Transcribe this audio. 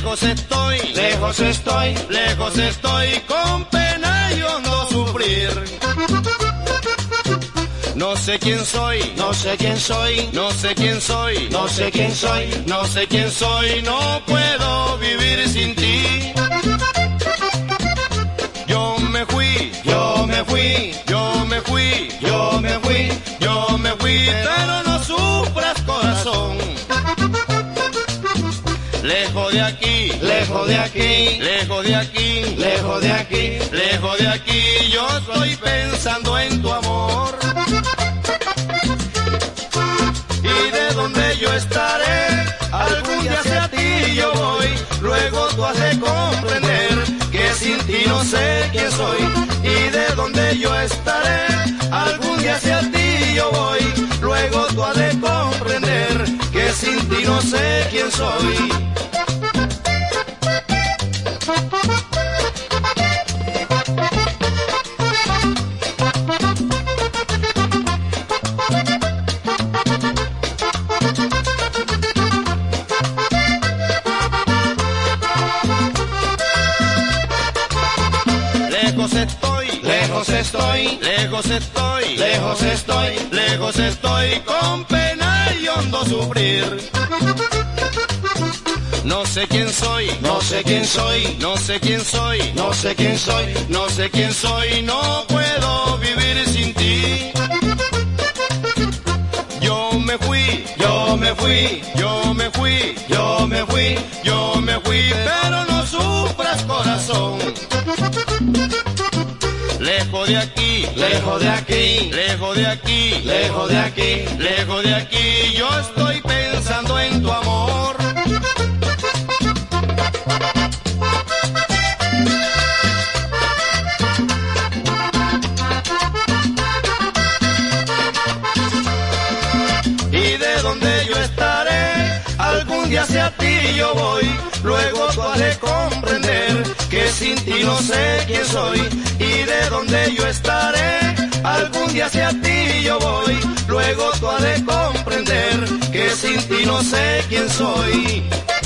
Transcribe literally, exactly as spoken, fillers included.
Lejos estoy, lejos estoy, lejos estoy, con pena y hondo sufrir. No sé quién soy, no sé quién soy, no sé quién soy, no sé quién soy, no sé quién soy, no puedo vivir sin ti. Yo me fui, yo me fui, yo me fui, yo me fui, yo me fui, pero no sufras corazón. Lejos de aquí, lejos de aquí, lejos de aquí, lejos de aquí, lejos de aquí, yo estoy pensando en tu amor. Y de donde yo estaré, algún día hacia ti yo voy, luego tú has de comprender que sin ti no sé quién soy. Y de donde yo estaré, algún día hacia ti yo voy, luego tú has de comprender que sin ti no sé quién soy. Lejos estoy, lejos estoy, lejos estoy, lejos estoy, lejos estoy, con pena y hondo sufrir. No sé quién soy, no sé quién soy, no sé quién soy, no sé quién soy, no sé quién soy, no puedo vivir sin ti. Yo me fui, yo me fui, yo me fui, yo me fui, yo me fui, pero no sufras corazón. Lejos de aquí, lejos de aquí, lejos de aquí, lejos de aquí, lejos de aquí, yo estoy pensando en tu amor. Y de donde yo estaré, algún día hacia ti yo voy, luego tú has de comprender que sin ti no sé quién soy. Y de donde yo estaré, algún día hacia ti yo voy, luego tú has de comprender que sin ti no sé quién soy.